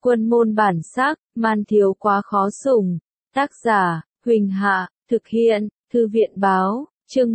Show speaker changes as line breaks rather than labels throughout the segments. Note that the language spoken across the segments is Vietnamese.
Quân môn bản sắc, man thiếu quá khó sủng. Tác giả, Huỳnh Hạ, thực hiện, Thư viện báo, chương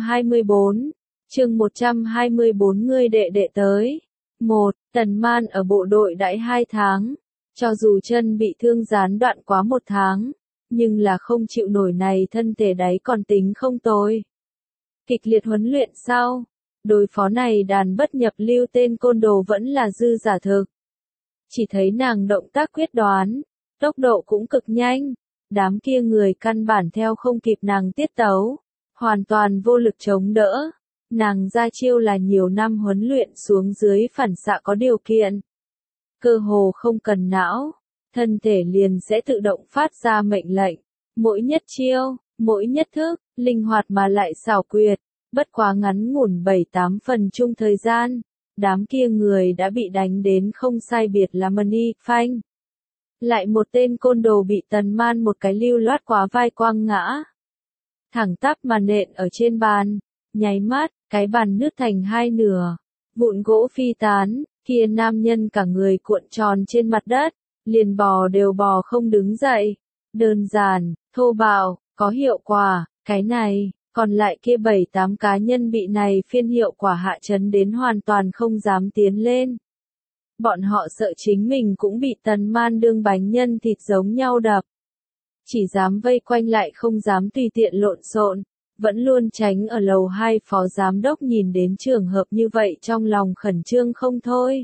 124. Chương 124 ngươi đệ đệ tới. 1. Tần Man ở bộ đội đãi 2 tháng. Cho dù chân bị thương gián đoạn quá 1 tháng, nhưng là không chịu nổi này thân thể đấy còn tính không tồi. Kịch liệt huấn luyện sau, đối phó này đàn bất nhập lưu tên côn đồ vẫn là dư giả thực. Chỉ thấy nàng động tác quyết đoán, tốc độ cũng cực nhanh, đám kia người căn bản theo không kịp nàng tiết tấu, hoàn toàn vô lực chống đỡ. Nàng ra chiêu là nhiều năm huấn luyện xuống dưới phản xạ có điều kiện. Cơ hồ không cần não, thân thể liền sẽ tự động phát ra mệnh lệnh. Mỗi nhất chiêu, mỗi nhất thức, linh hoạt mà lại xảo quyệt, bất quá ngắn ngủn 7-8 phần chung thời gian, đám kia người đã bị đánh đến không sai biệt là money phanh. Lại một tên côn đồ bị Tần Man một cái lưu loát quá vai quăng ngã. Thẳng tắp mà nện ở trên bàn, nháy mắt, cái bàn nứt thành 2 nửa, vụn gỗ phi tán, kia nam nhân cả người cuộn tròn trên mặt đất, liền bò đều bò không đứng dậy. Đơn giản, thô bạo, có hiệu quả, cái này, còn lại kia 7-8 cá nhân bị này phiên hiệu quả hạ chấn đến hoàn toàn không dám tiến lên. Bọn họ sợ chính mình cũng bị Tần Man đương bánh nhân thịt giống nhau đập. Chỉ dám vây quanh lại không dám tùy tiện lộn xộn, vẫn luôn tránh ở lầu 2 phó giám đốc nhìn đến trường hợp như vậy trong lòng khẩn trương không thôi.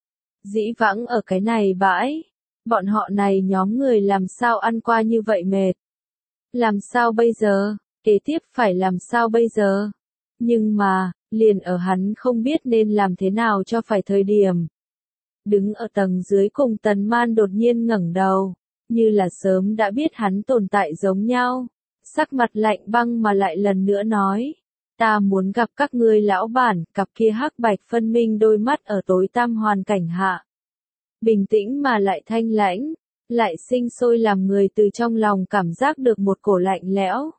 Dĩ vãng ở cái này bãi, bọn họ này nhóm người làm sao ăn qua như vậy mệt. Làm sao bây giờ, kế tiếp phải làm sao bây giờ. Nhưng mà, liền ở hắn không biết nên làm thế nào cho phải thời điểm. Đứng ở tầng dưới cùng Tần Man đột nhiên ngẩng đầu, như là sớm đã biết hắn tồn tại giống nhau. Sắc mặt lạnh băng mà lại lần nữa nói, ta muốn gặp các ngươi lão bản. Cặp kia hắc bạch phân minh đôi mắt ở tối tăm hoàn cảnh hạ. Bình tĩnh mà lại thanh lãnh, lại sinh sôi làm người từ trong lòng cảm giác được một cổ lạnh lẽo.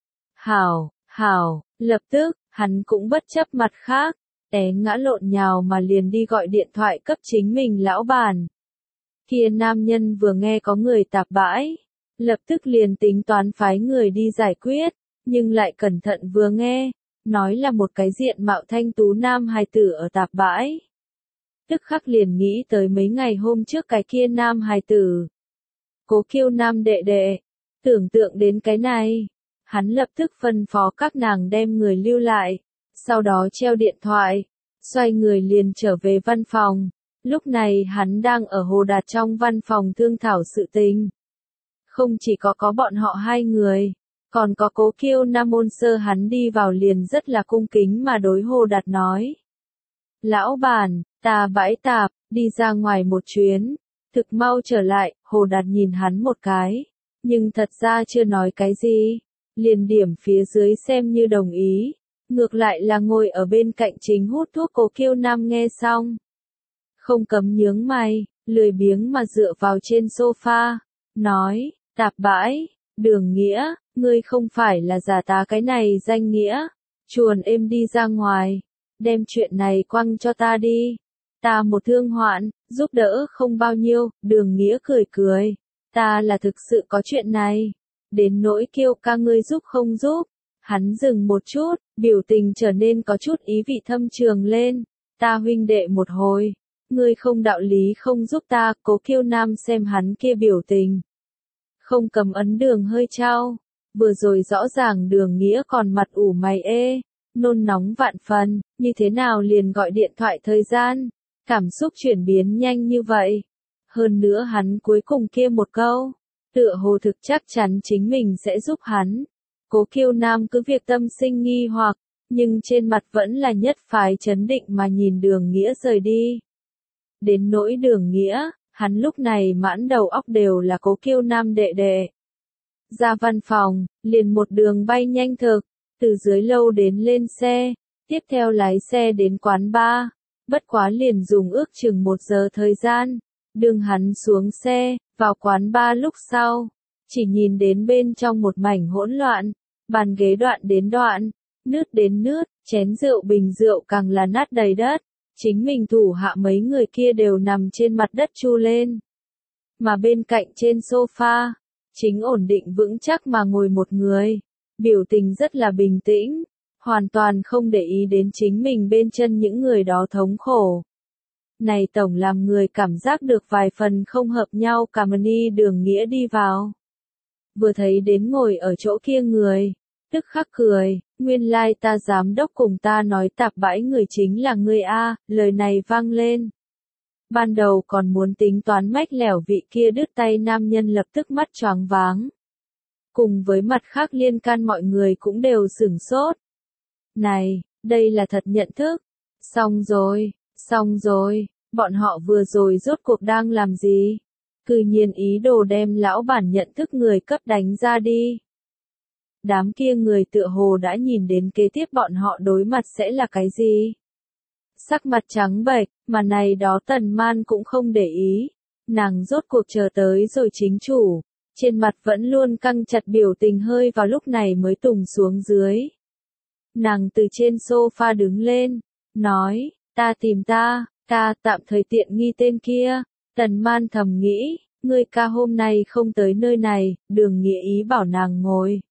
Hảo, lập tức, hắn cũng bất chấp mặt khác, té ngã lộn nhào mà liền đi gọi điện thoại cấp chính mình lão bản. Kia nam nhân vừa nghe có người tạp bãi, lập tức liền tính toán phái người đi giải quyết, nhưng lại cẩn thận vừa nghe, nói là một cái diện mạo thanh tú nam hài tử ở tạp bãi. Tức khắc liền nghĩ tới mấy ngày hôm trước cái kia nam hài tử. Cố Kiêu Nam đệ đệ, tưởng tượng đến cái này, hắn lập tức phân phó các nàng đem người lưu lại, sau đó treo điện thoại, xoay người liền trở về văn phòng. Lúc này hắn đang ở Hồ Đạt trong văn phòng thương thảo sự tình. Không chỉ có bọn họ 2 người, còn có Cố Kiêu Nam môn sơ. Hắn đi vào liền rất là cung kính mà đối Hồ Đạt nói. Lão bản, ta bãi tạp, đi ra ngoài một chuyến, thực mau trở lại. Hồ Đạt nhìn hắn một cái, nhưng thật ra chưa nói cái gì, liền điểm phía dưới xem như đồng ý. Ngược lại là ngồi ở bên cạnh chính hút thuốc Cố Kiêu Nam nghe xong, không cấm nhướng mày, lười biếng mà dựa vào trên sofa, nói, tạp bãi, Đường Nghĩa, ngươi không phải là giả tá cái này danh nghĩa, chuồn êm đi ra ngoài, đem chuyện này quăng cho ta đi, ta một thương hoạn, giúp đỡ không bao nhiêu. Đường Nghĩa cười cười, ta là thực sự có chuyện này, đến nỗi Kiêu ca ngươi giúp không giúp. Hắn dừng một chút, biểu tình trở nên có chút ý vị thâm trường lên, ta huynh đệ một hồi, ngươi không đạo lý không giúp ta. Cố Kiêu Nam xem hắn kia biểu tình, không cầm ấn đường hơi trao, vừa rồi rõ ràng Đường Nghĩa còn mặt ủ mày nôn nóng vạn phần, như thế nào liền gọi điện thoại thời gian, cảm xúc chuyển biến nhanh như vậy. Hơn nữa hắn cuối cùng kia một câu, tựa hồ thực chắc chắn chính mình sẽ giúp hắn. Cố Kiêu Nam cứ việc tâm sinh nghi hoặc, nhưng trên mặt vẫn là nhất phái chấn định mà nhìn Đường Nghĩa rời đi. Đến nỗi Đường Nghĩa, hắn lúc này mãn đầu óc đều là Cố Kiêu Nam đệ đệ. Ra văn phòng, liền một đường bay nhanh thực, từ dưới lâu đến lên xe, tiếp theo lái xe đến quán bar, bất quá liền dùng ước chừng 1 giờ thời gian. Đường hắn xuống xe, vào quán bar lúc sau, chỉ nhìn đến bên trong một mảnh hỗn loạn, bàn ghế đoạn đến đoạn, nứt đến nứt, chén rượu bình rượu càng là nát đầy đất. Chính mình thủ hạ mấy người kia đều nằm trên mặt đất chu lên, mà bên cạnh trên sofa, chính ổn định vững chắc mà ngồi một người, biểu tình rất là bình tĩnh, hoàn toàn không để ý đến chính mình bên chân những người đó thống khổ. Này tổng làm người cảm giác được vài phần không hợp nhau. Cảm ơn y. Đường Nghĩa đi vào. Vừa thấy đến ngồi ở chỗ kia người, tức khắc cười, nguyên lai ta giám đốc cùng ta nói tạp bãi người chính là ngươi a. Lời này vang lên. Ban đầu còn muốn tính toán mách lẻo vị kia đứt tay nam nhân lập tức mắt choáng váng. Cùng với mặt khác liên can mọi người cũng đều sửng sốt. Này, đây là thật nhận thức. Xong rồi, bọn họ vừa rồi rốt cuộc đang làm gì? Cư nhiên ý đồ đem lão bản nhận thức người cấp đánh ra đi. Đám kia người tựa hồ đã nhìn đến kế tiếp bọn họ đối mặt sẽ là cái gì? Sắc mặt trắng bệch, mà này đó Tần Man cũng không để ý. Nàng rốt cuộc chờ tới rồi chính chủ. Trên mặt vẫn luôn căng chặt biểu tình hơi vào lúc này mới tùng xuống dưới. Nàng từ trên sofa đứng lên, nói, ta tìm ta, ca tạm thời tiện nghi tên kia. Tần Man thầm nghĩ, ngươi ca hôm nay không tới nơi này, Đường Nghĩa ý bảo nàng ngồi.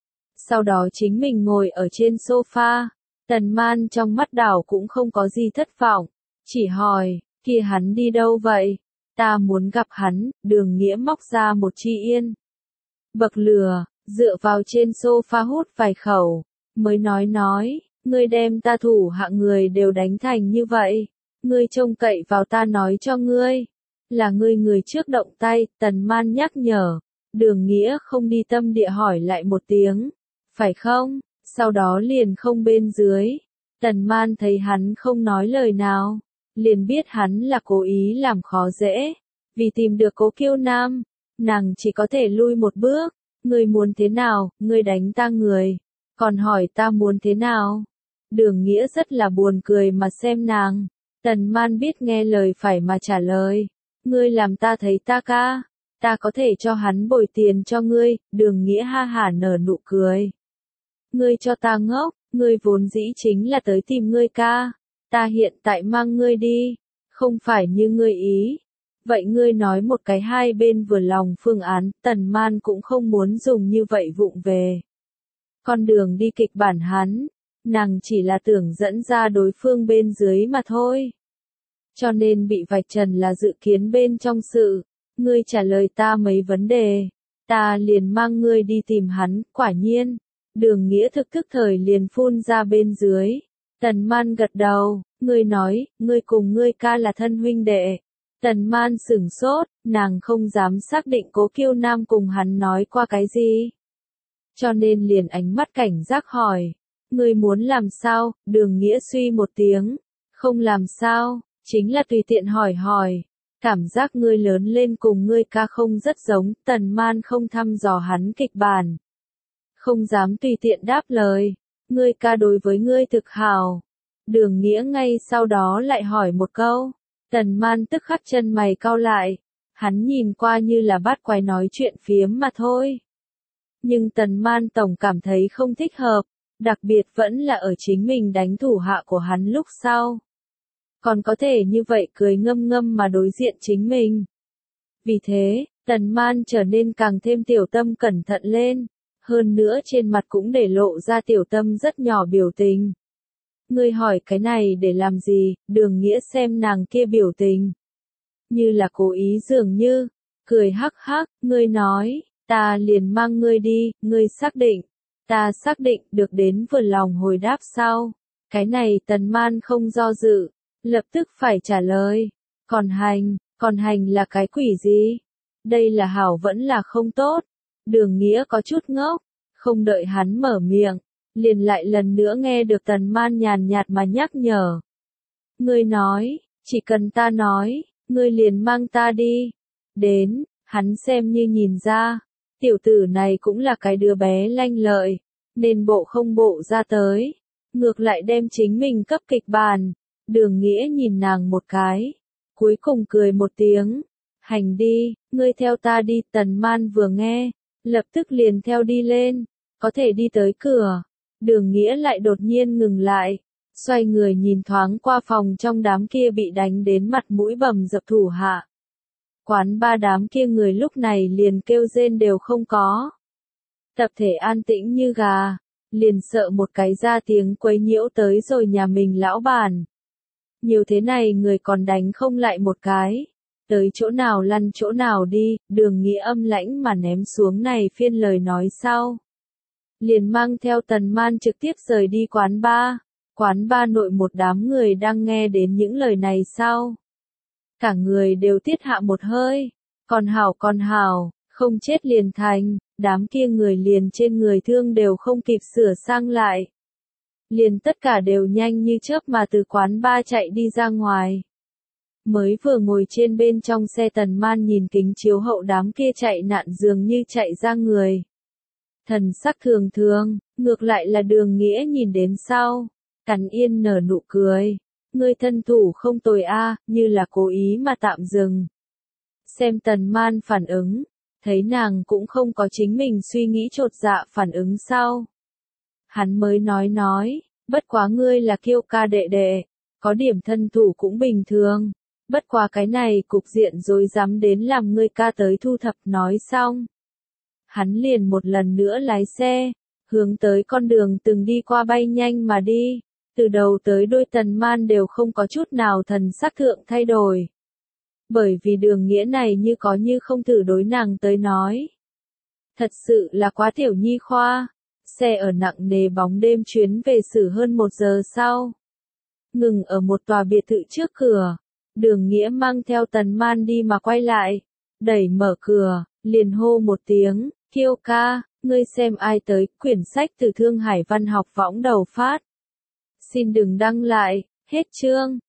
Sau đó chính mình ngồi ở trên sofa, Tần Man trong mắt đảo cũng không có gì thất vọng, chỉ hỏi, kia hắn đi đâu vậy? Ta muốn gặp hắn. Đường Nghĩa móc ra một chi yên. Bậc lửa, dựa vào trên sofa hút vài khẩu, mới nói, ngươi đem ta thủ hạ người đều đánh thành như vậy, ngươi trông cậy vào ta nói cho ngươi, là ngươi người trước động tay. Tần Man nhắc nhở, Đường Nghĩa không đi tâm địa hỏi lại một tiếng, phải không? Sau đó liền không bên dưới. Tần Man thấy hắn không nói lời nào, liền biết hắn là cố ý làm khó dễ, vì tìm được Cố Kiêu Nam, nàng chỉ có thể lui một bước. Ngươi muốn thế nào? Ngươi đánh ta người, còn hỏi ta muốn thế nào? Đường Nghĩa rất là buồn cười mà xem nàng. Tần Man biết nghe lời phải mà trả lời, ngươi làm ta thấy ta ca, ta có thể cho hắn bồi tiền cho ngươi. Đường Nghĩa ha hả nở nụ cười. Ngươi cho ta ngốc, ngươi vốn dĩ chính là tới tìm ngươi ca, ta hiện tại mang ngươi đi, không phải như ngươi ý. Vậy ngươi nói một cái hai bên vừa lòng phương án. Tần Man cũng không muốn dùng như vậy vụng về. Con đường đi kịch bản hắn, nàng chỉ là tưởng dẫn ra đối phương bên dưới mà thôi. Cho nên bị vạch trần là dự kiến bên trong sự. Ngươi trả lời ta mấy vấn đề, ta liền mang ngươi đi tìm hắn. Quả nhiên, Đường Nghĩa thực thức thời liền phun ra bên dưới. Tần Man gật đầu, ngươi nói, ngươi cùng ngươi ca là thân huynh đệ. Tần Man sửng sốt, nàng không dám xác định Cố Kiêu Nam cùng hắn nói qua cái gì. Cho nên liền ánh mắt cảnh giác hỏi, ngươi muốn làm sao? Đường Nghĩa suy một tiếng, không làm sao, chính là tùy tiện hỏi. Cảm giác ngươi lớn lên cùng ngươi ca không rất giống. Tần Man không thăm dò hắn kịch bản, không dám tùy tiện đáp lời, ngươi ca đối với ngươi thực hảo. Đường Nghĩa ngay sau đó lại hỏi một câu. Tần Man tức khắc chân mày cau lại, hắn nhìn qua như là bát quái nói chuyện phiếm mà thôi. Nhưng Tần Man tổng cảm thấy không thích hợp, đặc biệt vẫn là ở chính mình đánh thủ hạ của hắn lúc sau. Còn có thể như vậy cười ngâm ngâm mà đối diện chính mình. Vì thế, Tần Man trở nên càng thêm tiểu tâm cẩn thận lên, hơn nữa trên mặt cũng để lộ ra tiểu tâm rất nhỏ biểu tình. Ngươi hỏi cái này để làm gì? Đường Nghĩa xem nàng kia biểu tình, như là cố ý dường như, cười hắc hắc, ngươi nói, ta liền mang ngươi đi. Ngươi xác định? Ta xác định. Được đến vừa lòng hồi đáp sau. Cái này Tần Man không do dự, lập tức phải trả lời. Còn hành là cái quỷ gì? Đây là hảo vẫn là không tốt? Đường Nghĩa có chút ngốc, không đợi hắn mở miệng, liền lại lần nữa nghe được Tần Man nhàn nhạt mà nhắc nhở. Ngươi nói, chỉ cần ta nói, ngươi liền mang ta đi. Đến, hắn xem như nhìn ra, tiểu tử này cũng là cái đứa bé lanh lợi, nên bộ không bộ ra tới, ngược lại đem chính mình cấp kịch bản. Đường Nghĩa nhìn nàng một cái, cuối cùng cười một tiếng, hành đi, ngươi theo ta đi. Tần Man vừa nghe, lập tức liền theo đi lên, có thể đi tới cửa. Đường Nghĩa lại đột nhiên ngừng lại, xoay người nhìn thoáng qua phòng trong đám kia bị đánh đến mặt mũi bầm dập thủ hạ. Quán ba đám kia người lúc này liền kêu rên đều không có. Tập thể an tĩnh như gà, liền sợ một cái ra tiếng quấy nhiễu tới rồi nhà mình lão bản. Nhiều thế này người còn đánh không lại một cái. Tới chỗ nào lăn chỗ nào đi, Đường Nghĩa âm lãnh mà ném xuống này phiên lời nói sau. Liền mang theo Tần Man trực tiếp rời đi quán ba. Quán ba nội một đám người đang nghe đến những lời này sau. Cả người đều tiết hạ một hơi. Còn hảo, không chết liền thành, đám kia người liền trên người thương đều không kịp sửa sang lại. Liền tất cả đều nhanh như chớp mà từ quán ba chạy đi ra ngoài. Mới vừa ngồi trên bên trong xe Tần Man nhìn kính chiếu hậu đám kia chạy nạn dường như chạy ra người. Thần sắc thường thường, ngược lại là Đường Nghĩa nhìn đến sau, cắn yên nở nụ cười. Ngươi thân thủ không tồi a, như là cố ý mà tạm dừng. Xem Tần Man phản ứng, thấy nàng cũng không có chính mình suy nghĩ chột dạ phản ứng sau. Hắn mới nói, bất quá ngươi là Kiêu ca đệ đệ, có điểm thân thủ cũng bình thường. Bất quá cái này cục diện rối rắm đến làm ngươi ca tới thu thập. Nói xong, hắn liền một lần nữa lái xe, hướng tới con đường từng đi qua bay nhanh mà đi. Từ đầu tới đuôi Tần Man đều không có chút nào thần sắc thượng thay đổi. Bởi vì Đường Nghĩa này như có như không thử đối nàng tới nói. Thật sự là quá tiểu nhi khoa. Xe ở nặng nề bóng đêm chuyến về xử hơn 1 giờ sau. Ngừng ở một tòa biệt thự trước cửa. Đường Nghĩa mang theo Tần Man đi mà quay lại. Đẩy mở cửa, liền hô một tiếng, Kiêu ca, ngươi xem ai tới, quyển sách từ Thương Hải Văn học võng đầu phát. Xin đừng đăng lại, hết chương.